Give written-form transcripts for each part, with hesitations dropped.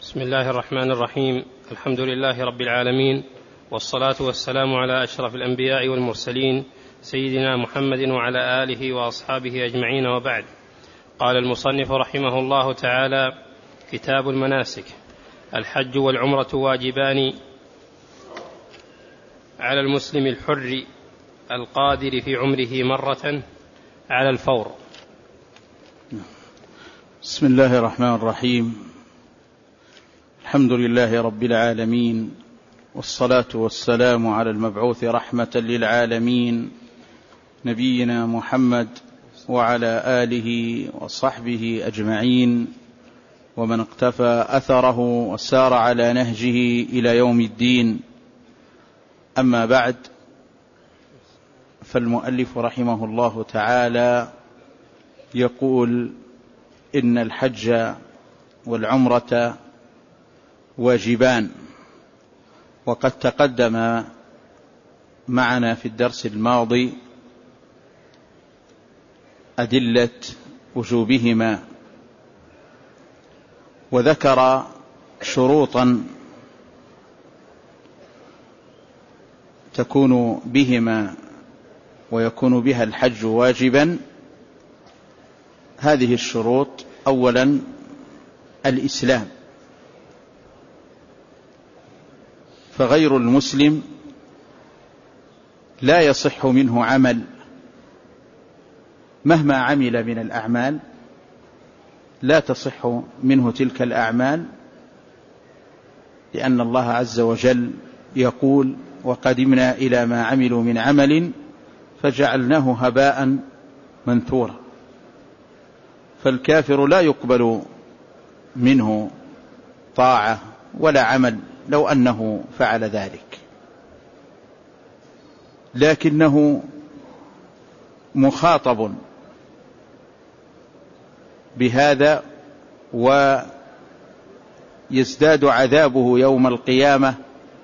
بسم الله الرحمن الرحيم. الحمد لله رب العالمين، والصلاة والسلام على أشرف الأنبياء والمرسلين سيدنا محمد وعلى آله وأصحابه أجمعين، وبعد. قال المصنف رحمه الله تعالى: كتاب المناسك. الحج والعمرة واجبان على المسلم الحر القادر في عمره مرة على الفور. بسم الله الرحمن الرحيم. الحمد لله رب العالمين، والصلاة والسلام على المبعوث رحمة للعالمين نبينا محمد وعلى آله وصحبه أجمعين، ومن اقتفى أثره وسار على نهجه إلى يوم الدين. أما بعد، فالمؤلف رحمه الله تعالى يقول: إن الحج والعمرة واجبان. وقد تقدم معنا في الدرس الماضي أدلة وجوبهما، وذكر شروطا تكون بهما ويكون بها الحج واجبا. هذه الشروط: أولا الإسلام، فغير المسلم لا يصح منه عمل مهما عمل من الأعمال، لا تصح منه تلك الأعمال، لأن الله عز وجل يقول: وقدمنا إلى ما عملوا من عمل فجعلناه هباء منثورا. فالكافر لا يقبل منه طاعة ولا عمل لو أنه فعل ذلك، لكنه مخاطب بهذا، ويزداد عذابه يوم القيامة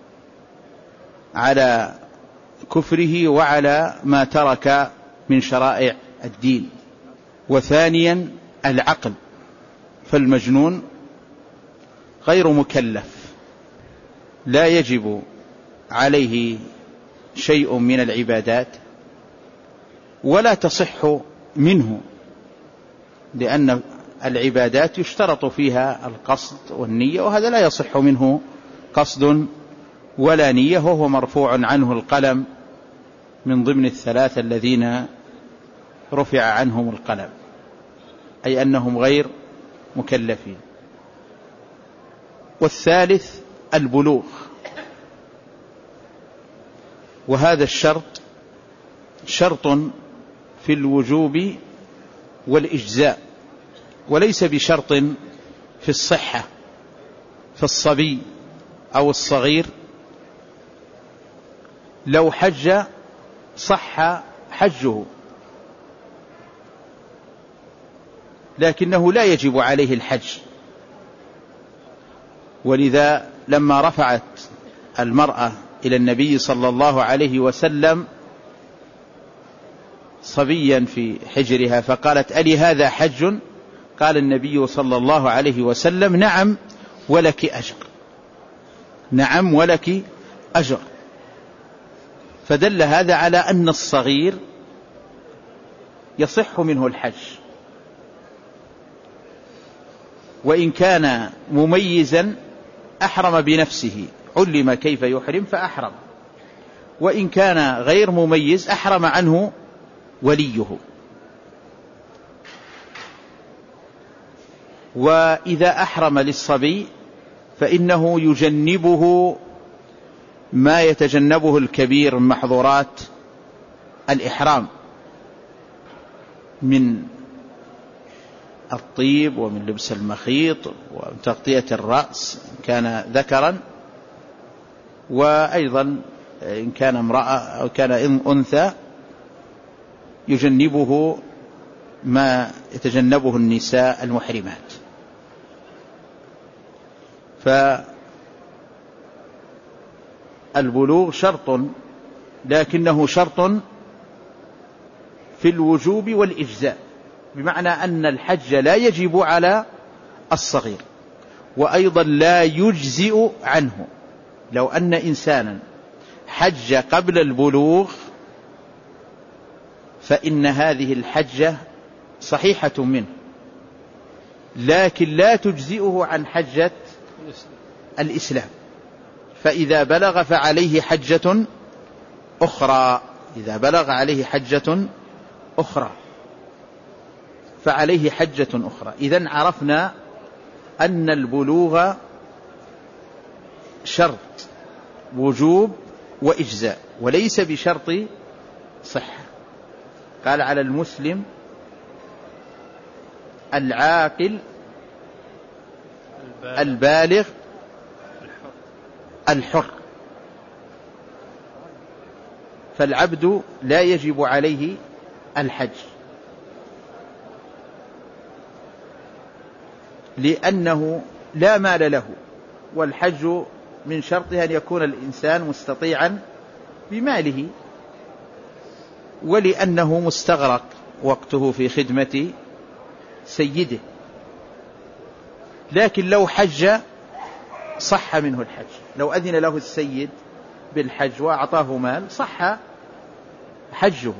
على كفره وعلى ما ترك من شرائع الدين. وثانيا العقل، فالمجنون غير مكلف، لا يجب عليه شيء من العبادات ولا تصح منه، لأن العبادات يشترط فيها القصد والنية، وهذا لا يصح منه قصد ولا نية، وهو مرفوع عنه القلم، من ضمن الثلاثة الذين رفع عنهم القلم، أي أنهم غير مكلفين. والثالث البلوغ، وهذا الشرط شرط في الوجوب والإجزاء، وليس بشرط في الصحة. فالصبي أو الصغير لو حج صح حجه، لكنه لا يجب عليه الحج. ولذا لما رفعت المرأة إلى النبي صلى الله عليه وسلم صبيا في حجرها فقالت: ألي هذا حج؟ قال النبي صلى الله عليه وسلم: نعم ولك أجر، نعم ولك أجر. فدل هذا على أن الصغير يصح منه الحج، وإن كان مميزا أحرم بنفسه، علم كيف يحرم فأحرم، وإن كان غير مميز أحرم عنه وليه. وإذا أحرم للصبي فإنه يجنبه ما يتجنبه الكبير من محظورات الإحرام، من الطيب ومن لبس المخيط وتغطية الرأس إن كان ذكرا، وأيضا إن كان امرأة أو كان أنثى يجنبه ما يتجنبه النساء المحرمات. فالبلوغ شرط، لكنه شرط في الوجوب والإجزاء، بمعنى أن الحج لا يجب على الصغير، وأيضا لا يجزئ عنه. لو أن إنسانا حج قبل البلوغ فإن هذه الحجة صحيحة منه، لكن لا تجزئه عن حجة الإسلام، فإذا بلغ فعليه حجة أخرى. إذا بلغ عليه حجة أخرى فعليه حجة أخرى. إذن عرفنا أن البلوغ شرط وجوب وإجزاء وليس بشرط صحة. قال على المسلم العاقل البالغ الحر، فالعبد لا يجب عليه الحج لأنه لا مال له، والحج من شرطها أن يكون الإنسان مستطيعا بماله، ولأنه مستغرق وقته في خدمة سيده. لكن لو حج صح منه الحج، لو أذن له السيد بالحج وأعطاه مال صح حجه،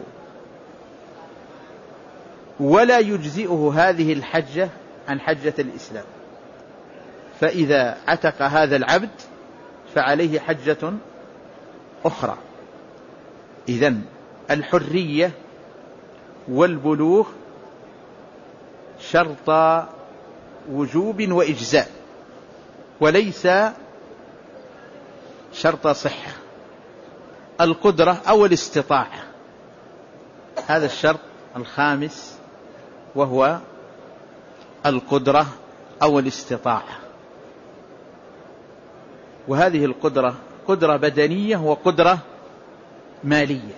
ولا يجزئه هذه الحجة عن حجة الإسلام. فإذا عتق هذا العبد فعليه حجة أخرى. إذن الحرية والبلوغ شرط وجوب وإجزاء وليس شرط صحة. القدرة أو الاستطاعة هذا الشرط الخامس، وهو القدرة أو الاستطاعة. وهذه القدرة قدرة بدنية وقدرة مالية.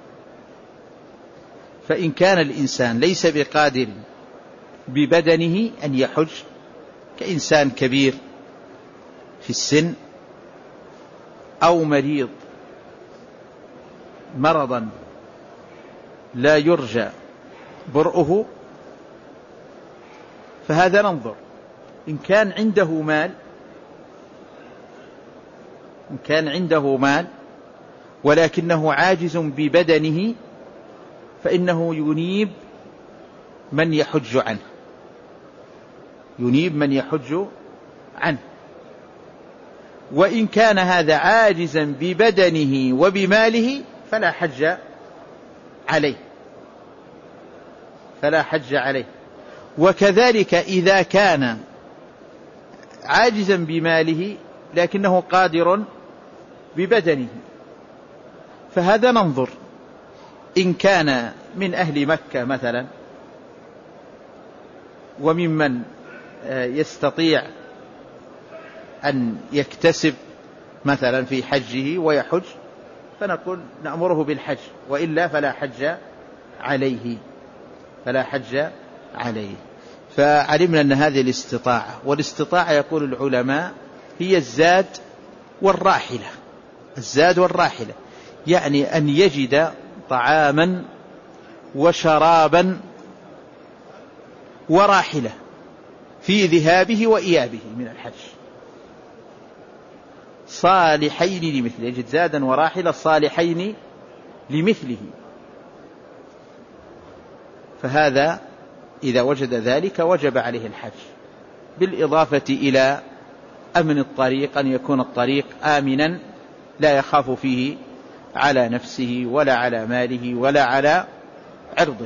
فإن كان الإنسان ليس بقادر ببدنه أن يحج كإنسان كبير في السن أو مريض مرضا لا يرجى برؤه، فهذا ننظر. إن كان عنده مال ولكنه عاجز ببدنه فإنه ينيب من يحج عنه. وإن كان هذا عاجزا ببدنه وبماله فلا حج عليه. وكذلك إذا كان عاجزا بماله لكنه قادر ببدنه فهذا ننظر. إن كان من أهل مكة مثلا وممن يستطيع أن يكتسب مثلا في حجه ويحج فنقول نأمره بالحج، وإلا فلا حج عليه. فعلمنا أن هذه الاستطاعة، والاستطاعة يقول العلماء هي الزاد والراحلة، يعني أن يجد طعاما وشرابا وراحلة في ذهابه وإيابه من الحج صالحين لمثله، يجد زادا وراحلة صالحين لمثله. فهذا إذا وجد ذلك وجب عليه الحج، بالإضافة إلى أمن الطريق، أن يكون الطريق آمنا لا يخاف فيه على نفسه ولا على ماله ولا على عرضه،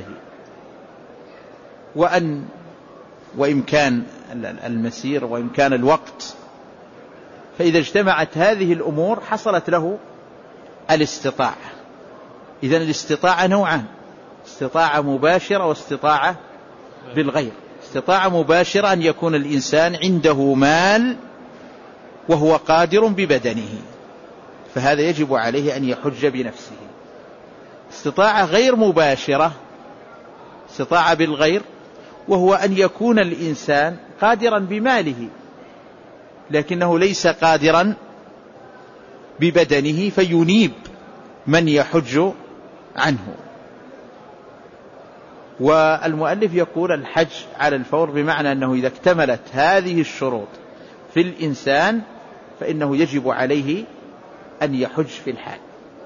وإمكان المسير وإمكان الوقت. فإذا اجتمعت هذه الأمور حصلت له الاستطاعة. إذن الاستطاعة نوعان: استطاعة مباشرة واستطاعة بالغير. استطاعة مباشرة أن يكون الإنسان عنده مال وهو قادر ببدنه، فهذا يجب عليه أن يحج بنفسه. استطاعة غير مباشرة، استطاعة بالغير، وهو أن يكون الإنسان قادرا بماله لكنه ليس قادرا ببدنه فينيب من يحج عنه. والمؤلف يقول الحج على الفور، بمعنى أنه إذا اكتملت هذه الشروط في في الإنسان فإنه يجب عليه أن يحج في الحال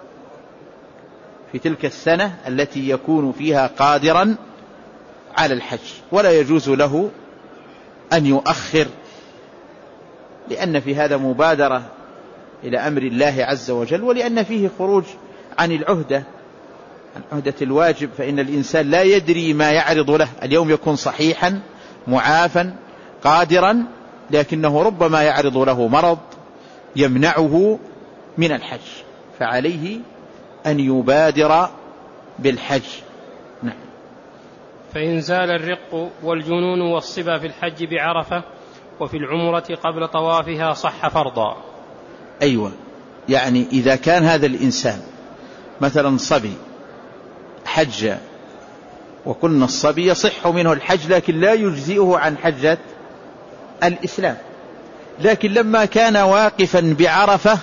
في تلك السنة التي يكون فيها قادرا على الحج، ولا يجوز له أن يؤخر، لأن في هذا مبادرة إلى أمر الله عز وجل، ولأن فيه خروج عن العهدة، عن عهدة الواجب. فإن الإنسان لا يدري ما يعرض له، اليوم يكون صحيحا معافا قادرا، لكنه ربما يعرض له مرض يمنعه من الحج، فعليه أن يبادر بالحج. نعم. فإن زال الرق والجنون والصبا في الحج بعرفة وفي العمرة قبل طوافها صح فرضا. أيوة، يعني إذا كان هذا الإنسان مثلا صبي حج، وقلنا الصبي يصح منه الحج لكن لا يجزئه عن حجة الإسلام، لكن لما كان واقفا بعرفة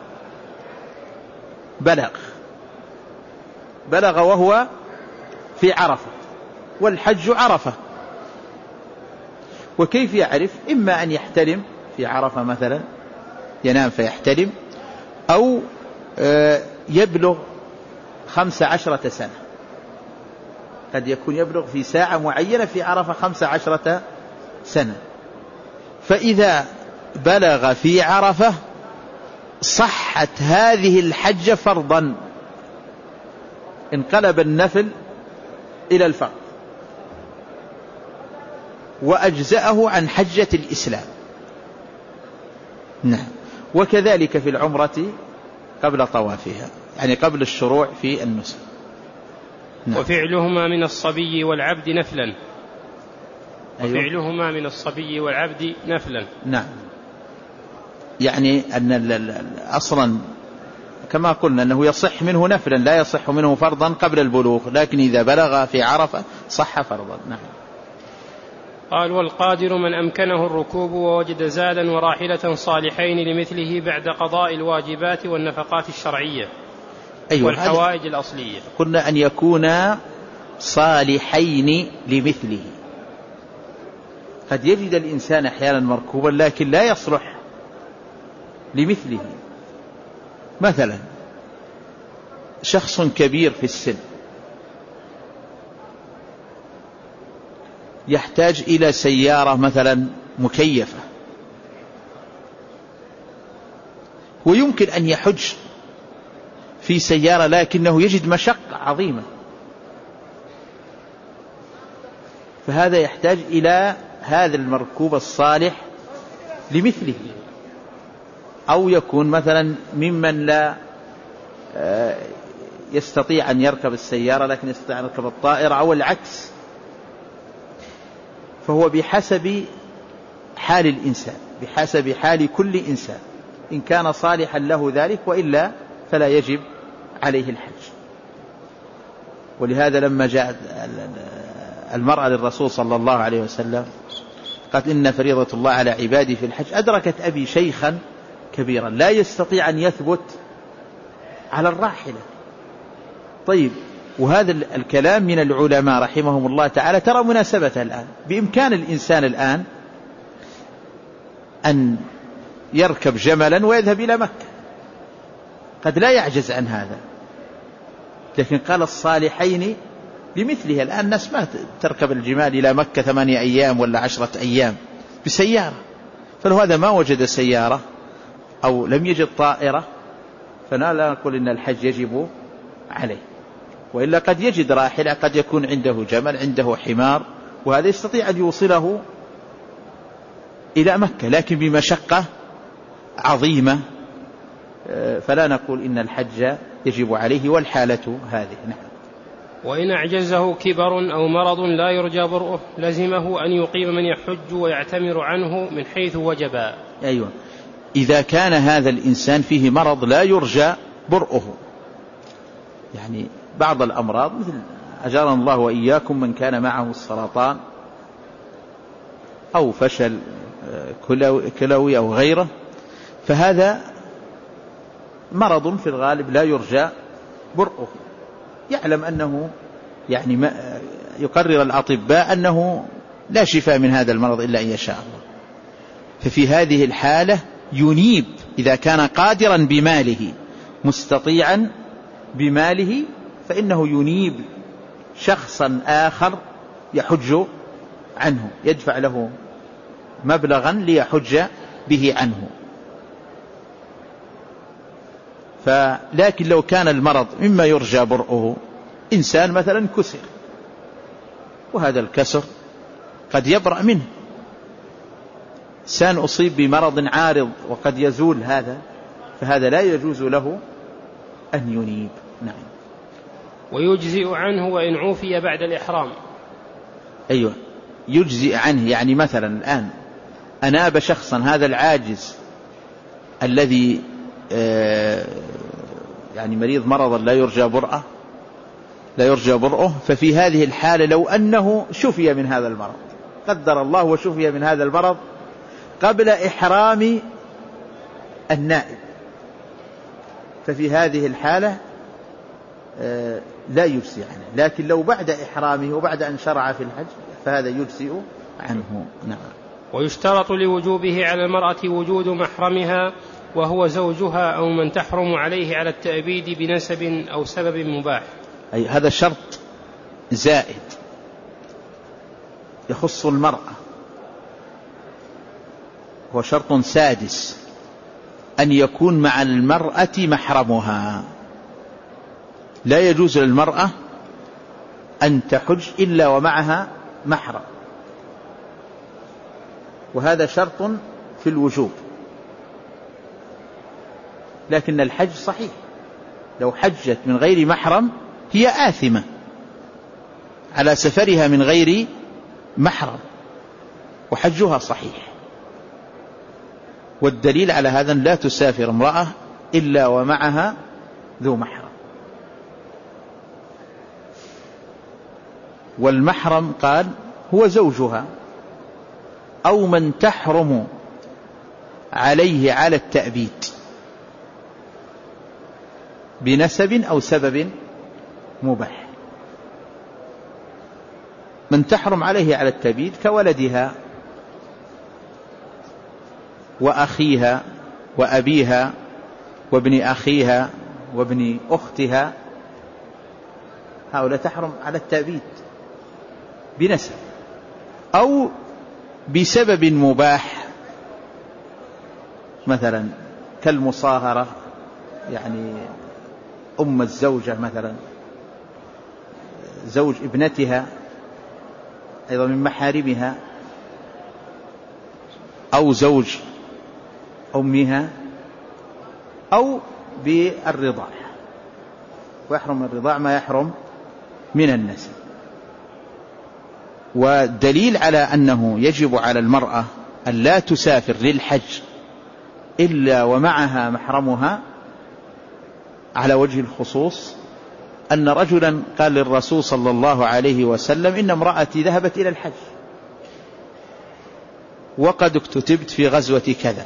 بلغ وهو في عرفة، والحج عرفة، وكيف يعرف؟ إما أن يحتلم في عرفة مثلا، ينام فيحتلم، أو يبلغ 15 سنة، قد يكون يبلغ في ساعة معينة في عرفة 15 سنة. فإذا بلغ في عرفة صحت هذه الحجة فرضا، انقلب النفل إلى الفرض وأجزأه عن حجة الإسلام. نعم. وكذلك في العمرة قبل طوافها، يعني قبل الشروع في النسك. نعم. وفعلهما من الصبي والعبد نفلا. أيوة. وفعلهما من الصبي والعبد نفلا. نعم. يعني أن أصلا كما قلنا أنه يصح منه نفلا، لا يصح منه فرضا قبل البلوغ، لكن إذا بلغ في عرفة صح فرضا. نعم. قال: والقادر من أمكنه الركوب ووجد زادا وراحلة صالحين لمثله بعد قضاء الواجبات والنفقات الشرعية. أيوة. والحوائج الأصلية. قلنا أن يكونا صالحين لمثله. قد يجد الإنسان أحيانا مركوبا لكن لا يصلح لمثله، مثلا شخص كبير في السن يحتاج إلى سيارة مثلا مكيفة، ويمكن أن يحج في سيارة لكنه يجد مشقة عظيمة، فهذا يحتاج إلى هذا المركوب الصالح لمثله. أو يكون مثلا ممن لا يستطيع أن يركب السيارة لكن يستطيع أن يركب الطائرة أو العكس، فهو بحسب حال الإنسان، بحسب حال كل إنسان، إن كان صالحا له ذلك، وإلا فلا يجب عليه الحج. ولهذا لما جاءت المرأة للرسول صلى الله عليه وسلم قالت: إن فريضة الله على عبادي في الحج أدركت أبي شيخا كبيرا لا يستطيع أن يثبت على الراحلة. طيب، وهذا الكلام من العلماء رحمهم الله تعالى ترى مناسبته الآن. بإمكان الإنسان الآن أن يركب جملا ويذهب إلى مكة، قد لا يعجز عن هذا، لكن قال الصالحين بمثلها. الآن الناس ما تركب الجمال إلى مكة 8 أيام ولا 10 أيام بسيارة، فلو هذا ما وجد سيارة أو لم يجد طائرة فلا نقول إن الحج يجب عليه، وإلا قد يجد راحلة، قد يكون عنده جمل، عنده حمار، وهذا يستطيع أن يوصله إلى مكة لكن بمشقة عظيمة، فلا نقول إن الحج يجب عليه والحالة هذه. نعم. وإن أعجزه كبر أو مرض لا يرجى برؤه لزمه أن يقيم من يحج ويعتمر عنه من حيث وجبا. أيوة، إذا كان هذا الإنسان فيه مرض لا يرجى برؤه، يعني بعض الأمراض مثل أجارنا الله وإياكم من كان معه السرطان أو فشل كلوي أو غيره، فهذا مرض في الغالب لا يرجى برؤه، يعلم أنه يعني ما يقرر الأطباء أنه لا شفاء من هذا المرض إلا أن يشاء الله، ففي هذه الحالة ينيب إذا كان قادرا بماله مستطيعا بماله، فإنه ينيب شخصا آخر يحج عنه، يدفع له مبلغا ليحج به عنه. لكن لو كان المرض مما يرجى برؤه، إنسان مثلا كسر وهذا الكسر قد يبرأ منه، إنسان أصيب بمرض عارض وقد يزول هذا، فهذا لا يجوز له أن ينيب. نعم. ويجزئ عنه وإن عوفي بعد الإحرام. أيوة، يجزئ عنه، يعني مثلا الآن أناب شخصا، هذا العاجز الذي يعني مريض مرضا لا يرجى برؤه، ففي هذه الحالة لو أنه شفي من هذا المرض، قدر الله وشفي من هذا المرض قبل إحرام النائب، ففي هذه الحالة لا يجزي عنه. لكن لو بعد إحرامه وبعد أن شرع في الحج فهذا يجزئ عنه. نعم. ويشترط لوجوبه على المرأة وجود محرمها وهو زوجها أو من تحرم عليه على التأبيد بنسب أو سبب مباح. أي هذا شرط زائد يخص المرأة، هو شرط سادس، أن يكون مع المرأة محرمها. لا يجوز للمرأة أن تحج إلا ومعها محرم، وهذا شرط في الوجوب. لكن الحج صحيح، لو حجت من غير محرم هي آثمة على سفرها من غير محرم، وحجها صحيح. والدليل على هذا لا تسافر امرأة إلا ومعها ذو محرم. والمحرم قال هو زوجها أو من تحرم عليه على التأبيد بنسب أو سبب مباح. من تحرم عليه على التأبيد كولدها وأخيها وأبيها وابن أخيها وابن أختها، هؤلاء تحرم على التأبيد بنسب أو بسبب مباح، مثلا كالمصاهرة، يعني أم الزوجة مثلا زوج ابنتها أيضا من محارمها، أو زوج أمها، أو بالرضاع، ويحرم الرضاع ما يحرم من النسب. والدليل على أنه يجب على المرأة أن لا تسافر للحج إلا ومعها محرمها على وجه الخصوص أن رجلا قال للرسول صلى الله عليه وسلم: إن امرأتي ذهبت إلى الحج وقد اكتتبت في غزوة كذا.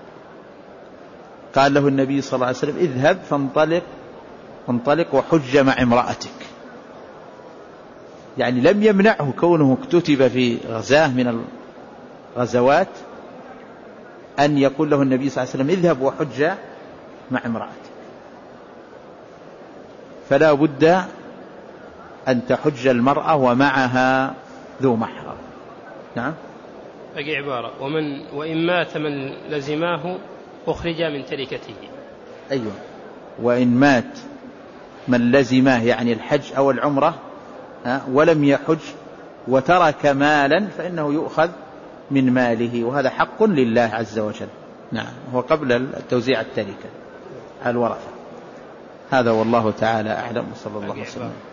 قال له النبي صلى الله عليه وسلم: اذهب فانطلق وحج مع امرأتك. يعني لم يمنعه كونه اكتتب في غزاة من الغزوات أن يقول له النبي صلى الله عليه وسلم: اذهب وحج مع امرأتك. فلا بد أن تحج المرأة ومعها ذو محرم. نعم. أجي عبارة: وإن مات من لزماه أخرج من تركته. أيوة، وإن مات من لزماه يعني الحج أو العمرة ولم يحج وترك مالا فإنه يؤخذ من ماله، وهذا حق لله عز وجل. نعم، هو قبل التوزيع التركة على الورثة. هذا والله تعالى أعلم، وصلى الله وسلم.